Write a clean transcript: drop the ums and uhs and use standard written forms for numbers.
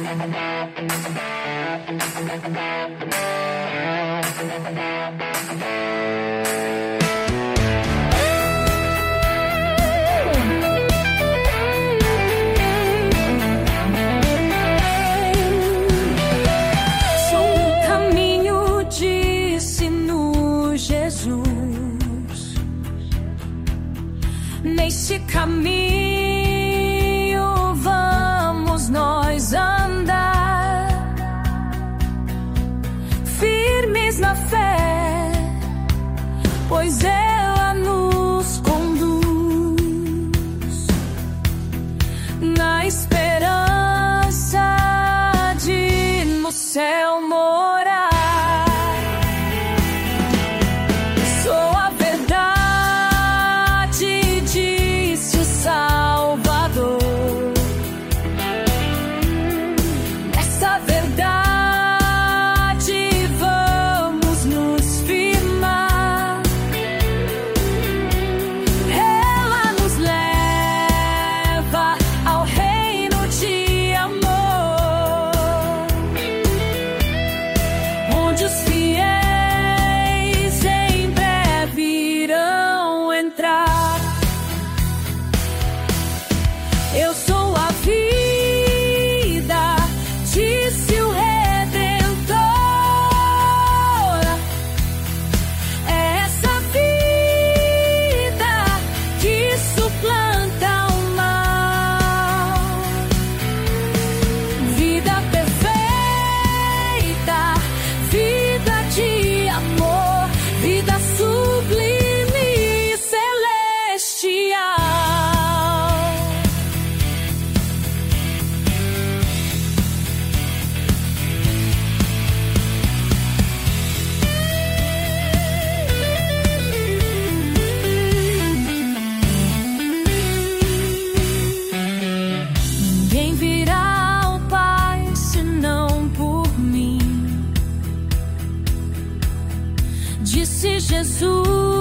Nesse caminho vamos nós andar, firmes na fé, pois ela nos conduz na esperança de no céu morar. Eu sou a vida, disse o Redentor. É essa vida que suplanta o mal. Vida perfeita, vida de amor, vida sublime e celestial. Disse Jesus.